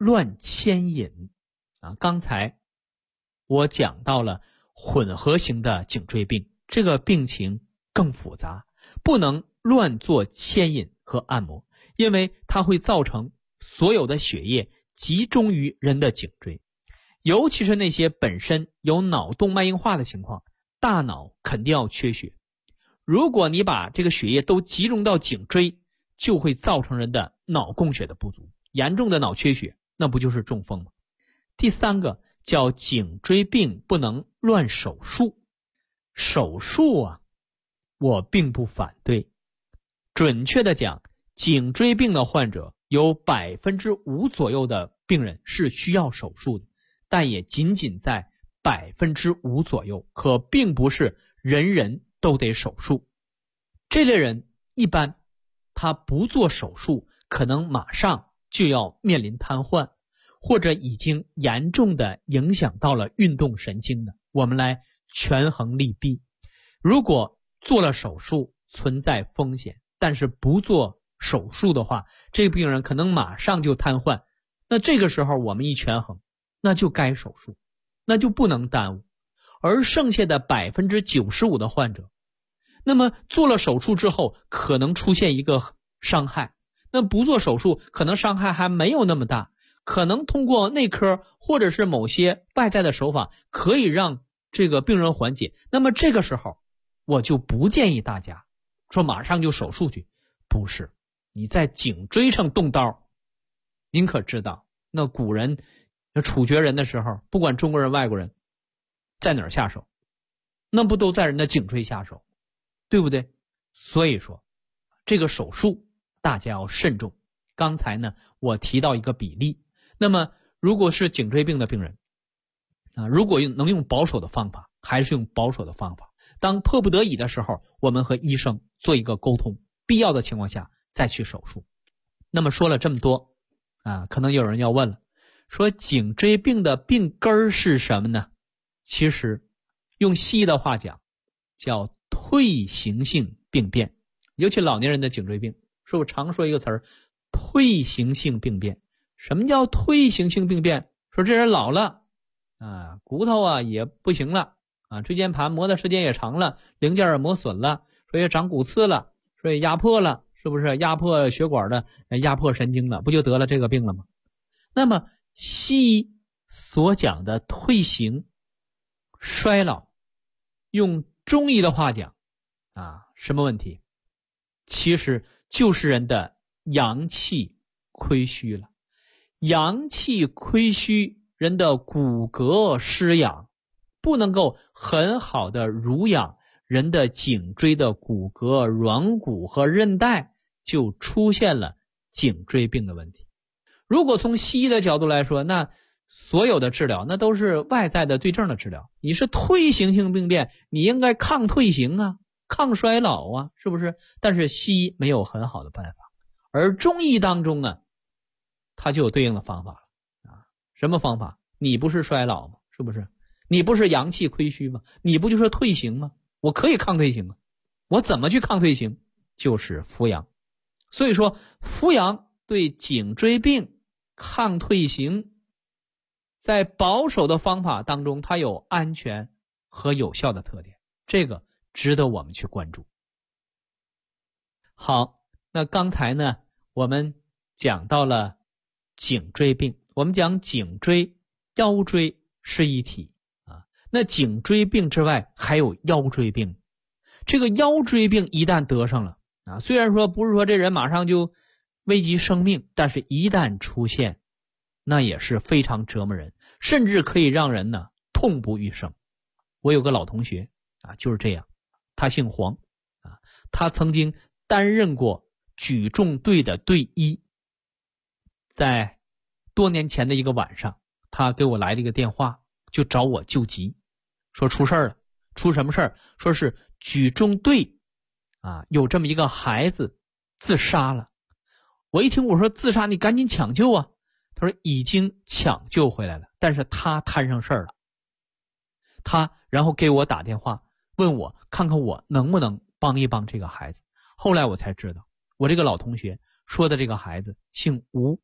乱牵引刚才我讲到了混合型的颈椎病，这个病情更复杂，不能乱做牵引和按摩，因为它会造成所有的血液集中于人的颈椎，尤其是那些本身有脑动脉硬化的情况，大脑肯定要缺血。如果你把这个血液都集中到颈椎，就会造成人的脑供血的不足，严重的脑缺血，那不就是中风吗？第三个叫颈椎病不能乱手术。手术我并不反对。准确的讲，颈椎病的患者有 5% 左右的病人是需要手术的，但也仅仅在 5% 左右，可并不是人人都得手术。这类人一般他不做手术，可能马上就要面临瘫痪，或者已经严重的影响到了运动神经的，我们来权衡利弊。如果做了手术存在风险，但是不做手术的话，这个病人可能马上就瘫痪，那这个时候我们一权衡，那就该手术，那就不能耽误。而剩下的 95% 的患者，那么做了手术之后可能出现一个伤害，那不做手术可能伤害还没有那么大，可能通过内科或者是某些外在的手法可以让这个病人缓解，那么这个时候我就不建议大家说马上就手术去。不是，你在颈椎上动刀，您可知道那古人处决人的时候，不管中国人外国人在哪儿下手，那不都在人的颈椎下手，对不对？所以说这个手术大家要慎重。刚才呢我提到一个比例，那么如果是颈椎病的病人如果能用保守的方法，还是用保守的方法。当迫不得已的时候，我们和医生做一个沟通，必要的情况下再去手术。那么说了这么多可能有人要问了，说颈椎病的病根是什么呢？其实用西医的话讲叫退行性病变，尤其老年人的颈椎病，是我常说一个词儿，退行性病变。什么叫退行性病变？说这人老了骨头也不行了椎间盘磨的时间也长了，零件也磨损了，说也长骨刺了，说也压迫了，是不是压迫血管的压迫神经了，不就得了这个病了吗？那么西医所讲的退行衰老，用中医的话讲什么问题？其实就是人的阳气亏虚了。阳气亏虚，人的骨骼失养，不能够很好的濡养人的颈椎的骨骼、软骨和韧带，就出现了颈椎病的问题。如果从西医的角度来说，那所有的治疗那都是外在的对症的治疗，你是退行性病变，你应该抗退行抗衰老是不是？但是西医没有很好的办法，而中医当中它就有对应的方法了什么方法？你不是衰老吗？是不是？你不是阳气亏虚吗？你不就是退行吗？我可以抗退行我怎么去抗退行？就是扶阳。所以说扶阳对颈椎病抗退行，在保守的方法当中，它有安全和有效的特点，这个值得我们去关注。好，那刚才呢我们讲到了颈椎病，我们讲颈椎、腰椎是一体那颈椎病之外还有腰椎病。这个腰椎病一旦得上了虽然说不是说这人马上就危及生命，但是一旦出现，那也是非常折磨人，甚至可以让人痛不欲生。我有个老同学就是这样，他姓黄他曾经担任过举重队的队医。在多年前的一个晚上，他给我来了一个电话，就找我救急，说出事了。出什么事儿？说是举重队有这么一个孩子自杀了。我一听，我说自杀，你赶紧抢救他说已经抢救回来了，但是他摊上事儿了。他然后给我打电话，问我看看我能不能帮一帮这个孩子。后来我才知道，我这个老同学说的这个孩子姓吴，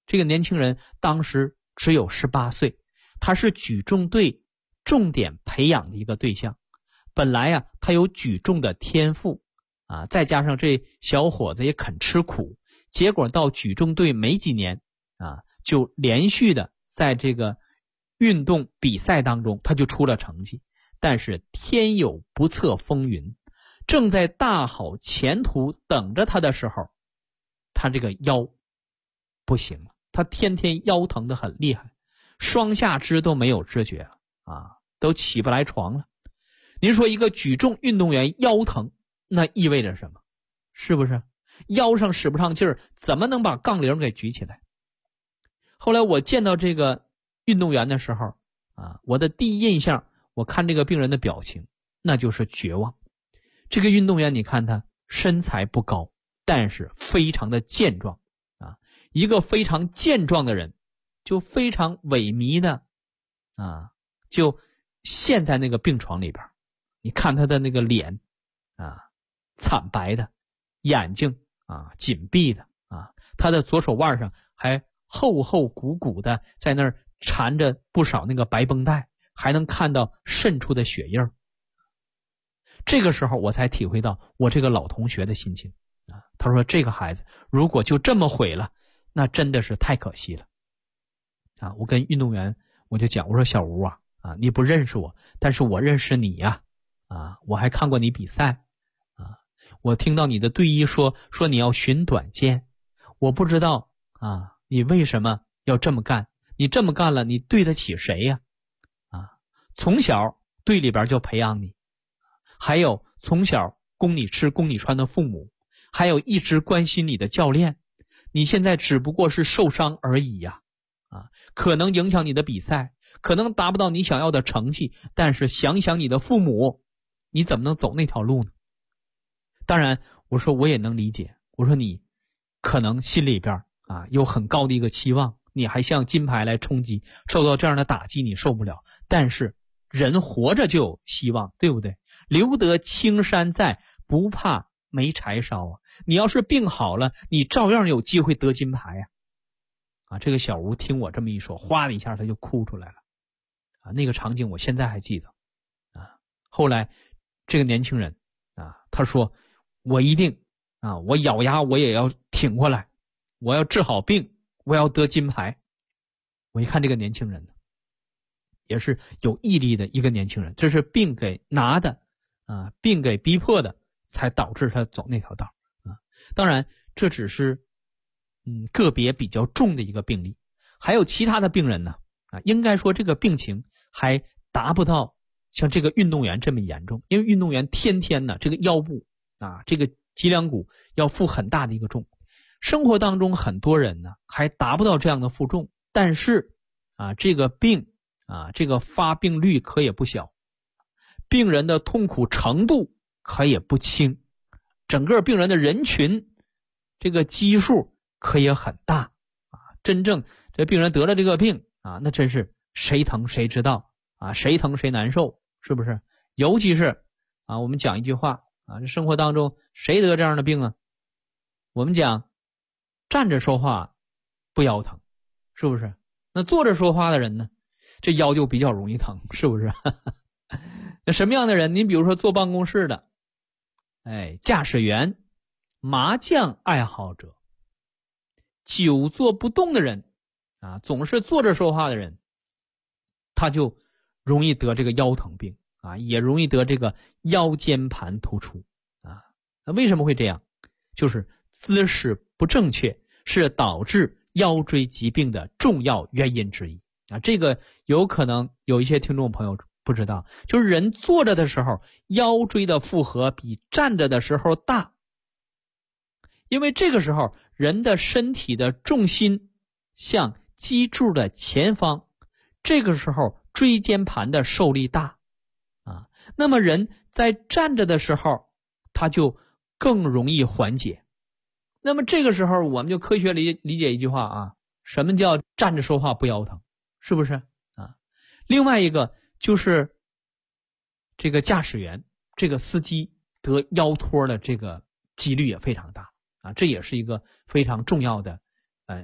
这个年轻人当时只有18岁，他是举重队重点培养的一个对象。本来啊，他有举重的天赋啊，再加上这小伙子也肯吃苦，结果到举重队没几年啊，就连续的在这个运动比赛当中他就出了成绩。但是天有不测风云，正在大好前途等着他的时候，他这个腰不行了，他天天腰疼得很厉害，双下肢都没有知觉了啊，都起不来床了。您说一个举重运动员腰疼，那意味着什么？是不是腰上使不上劲儿，怎么能把杠铃给举起来？后来我见到这个运动员的时候啊，我的第一印象，我看这个病人的表情，那就是绝望。这个运动员你看他身材不高，但是非常的健壮啊，一个非常健壮的人就非常萎靡的啊，就陷在那个病床里边。你看他的那个脸啊，惨白的，眼睛啊紧闭的啊，他的左手腕上还厚厚鼓鼓的在那儿缠着不少那个白绷带，还能看到渗出的血印。这个时候我才体会到我这个老同学的心情啊，他说这个孩子如果就这么毁了，那真的是太可惜了啊。我跟运动员我就讲，我说小吴啊，你不认识我，但是我认识你呀啊，我还看过你比赛啊，我听到你的队医说你要寻短见，我不知道啊，你为什么要这么干？你这么干了，你对得起谁呀？啊，从小队里边就培养你，还有从小供你吃供你穿的父母，还有一直关心你的教练，你现在只不过是受伤而已呀，啊，可能影响你的比赛，可能达不到你想要的成绩，但是想想你的父母，你怎么能走那条路呢？当然我说我也能理解，我说你可能心里边啊有很高的一个期望，你还向金牌来冲击，受到这样的打击你受不了，但是人活着就有希望，对不对？留得青山在，不怕没柴烧啊！你要是病好了，你照样有机会得金牌呀！啊，这个小吴听我这么一说，哗的一下他就哭出来了啊！那个场景我现在还记得啊。后来这个年轻人啊，他说我一定啊，我咬牙我也要挺过来，我要治好病，我要得金牌。我一看这个年轻人呢，也是有毅力的一个年轻人，这是病给拿的啊，病给逼迫的，才导致他走那条道啊。当然这只是个别比较重的一个病例，还有其他的病人呢啊，应该说这个病情还达不到像这个运动员这么严重，因为运动员天天呢这个腰部啊，这个脊梁骨要负很大的一个重，生活当中很多人呢还达不到这样的负重，但是啊这个病啊这个发病率可也不小，病人的痛苦程度可也不轻，整个病人的人群这个基数可也很大啊，真正这病人得了这个病啊，那真是谁疼谁知道啊，谁疼谁难受，是不是？尤其是啊，我们讲一句话啊，这生活当中谁得这样的病啊？我们讲站着说话不腰疼，是不是？那坐着说话的人呢，这腰就比较容易疼，是不是？那什么样的人？您比如说坐办公室的，驾驶员、麻将爱好者、久坐不动的人啊，总是坐着说话的人，他就容易得这个腰疼病啊，也容易得这个腰间盘突出啊。那为什么会这样？就是姿势不正确，是导致腰椎疾病的重要原因之一啊。这个有可能有一些听众朋友不知道，就是人坐着的时候，腰椎的负荷比站着的时候大，因为这个时候人的身体的重心向脊柱的前方，这个时候椎间盘的受力大啊，那么人在站着的时候，他就更容易缓解。那么这个时候我们就科学理解一句话啊，什么叫站着说话不腰疼，是不是啊？另外一个就是这个驾驶员，这个司机得腰托的这个几率也非常大啊，这也是一个非常重要的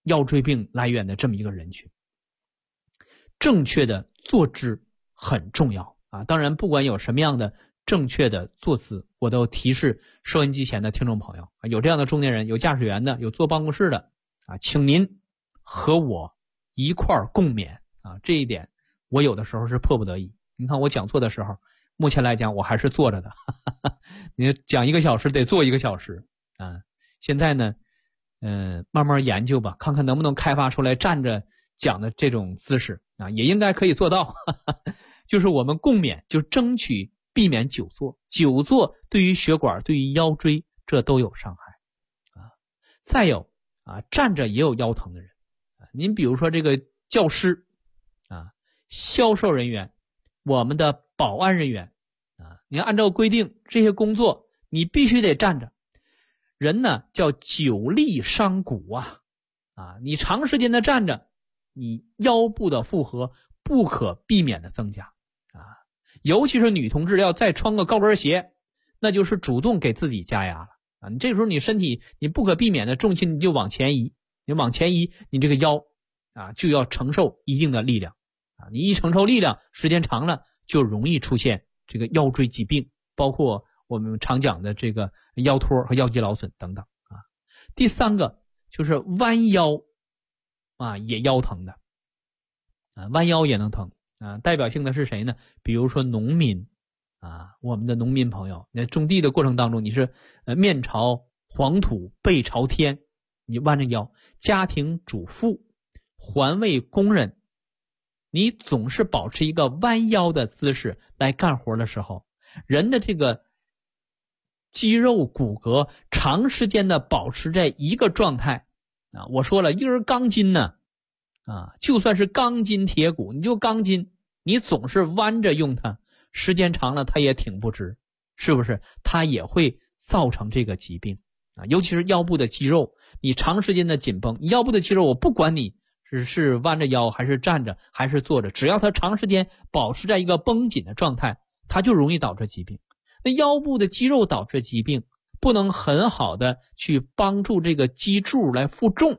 腰椎病来源的这么一个人群。正确的坐姿很重要啊！当然，不管有什么样的正确的坐姿，我都提示收音机前的听众朋友啊，有这样的中年人，有驾驶员的，有坐办公室的啊，请您和我一块儿共勉啊！这一点我有的时候是迫不得已。你看我讲座的时候，目前来讲我还是坐着的，你讲1个小时得坐1个小时啊。现在呢，慢慢研究吧，看看能不能开发出来站着讲的这种姿势啊，也应该可以做到。就是我们共勉，就争取避免久坐。久坐对于血管、对于腰椎这都有伤害啊。再有啊，站着也有腰疼的人啊。您比如说这个教师啊、销售人员、我们的保安人员啊，你按照规定这些工作你必须得站着。人呢叫久立伤骨啊，你长时间的站着，你腰部的负荷不可避免的增加啊，尤其是女同志要再穿个高跟鞋，那就是主动给自己加压了啊。你这时候你身体你不可避免的重心你就往前移，你往前移，你这个腰啊就要承受一定的力量啊，你一承受力量，时间长了就容易出现这个腰椎疾病，包括我们常讲的这个腰托和腰肌劳损等等啊。第三个就是弯腰啊，也腰疼的啊，弯腰也能疼啊。代表性的是谁呢？比如说农民啊，我们的农民朋友，那种地的过程当中，你是面朝黄土背朝天，你弯着腰；家庭主妇、环卫工人，你总是保持一个弯腰的姿势来干活的时候，人的这个肌肉骨骼长时间的保持在一个状态啊，我说了，一根钢筋呢啊，就算是钢筋铁骨，你就钢筋，你总是弯着用它，时间长了它也挺不直，是不是？它也会造成这个疾病啊，尤其是腰部的肌肉，你长时间的紧绷，腰部的肌肉我不管你是弯着腰还是站着还是坐着，只要它长时间保持在一个绷紧的状态，它就容易导致疾病。那腰部的肌肉导致疾病，不能很好的去帮助这个脊柱来负重，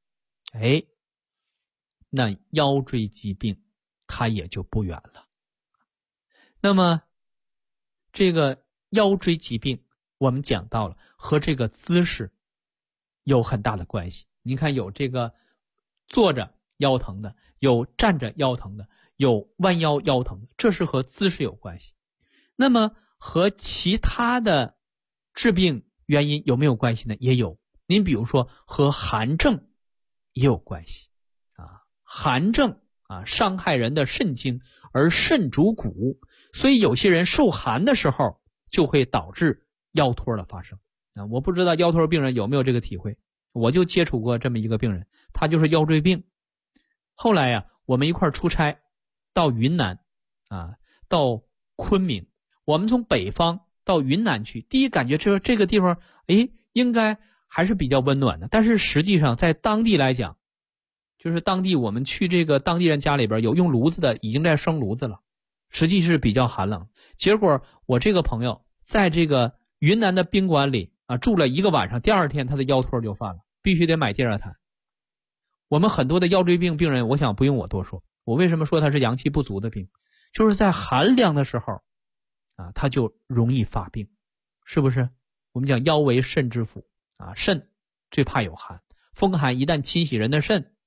那腰椎疾病它也就不远了。那么这个腰椎疾病我们讲到了和这个姿势有很大的关系。你看有这个坐着腰疼的，有站着腰疼的，有弯腰腰疼的，这是和姿势有关系。那么和其他的致病原因有没有关系呢？也有。您比如说和寒症也有关系啊，寒症啊伤害人的肾经，而肾主骨，所以有些人受寒的时候就会导致腰托的发生啊。我不知道腰托病人有没有这个体会，我就接触过这么一个病人，他就是腰椎病。后来呀，我们一块出差到云南啊，到昆明。我们从北方到云南去，第一感觉这个地方应该还是比较温暖的，但是实际上在当地来讲，就是当地我们去这个当地人家里边有用炉子的，已经在生炉子了，实际是比较寒冷。结果我这个朋友在这个云南的宾馆里啊住了1个晚上，第2天他的腰托就犯了，必须得买第2毯。我们很多的腰椎病病人，我想不用我多说，我为什么说他是阳气不足的病，就是在寒凉的时候啊，它就容易发病，是不是？我们讲腰为肾之府啊，肾最怕有寒，风寒一旦侵袭人的肾，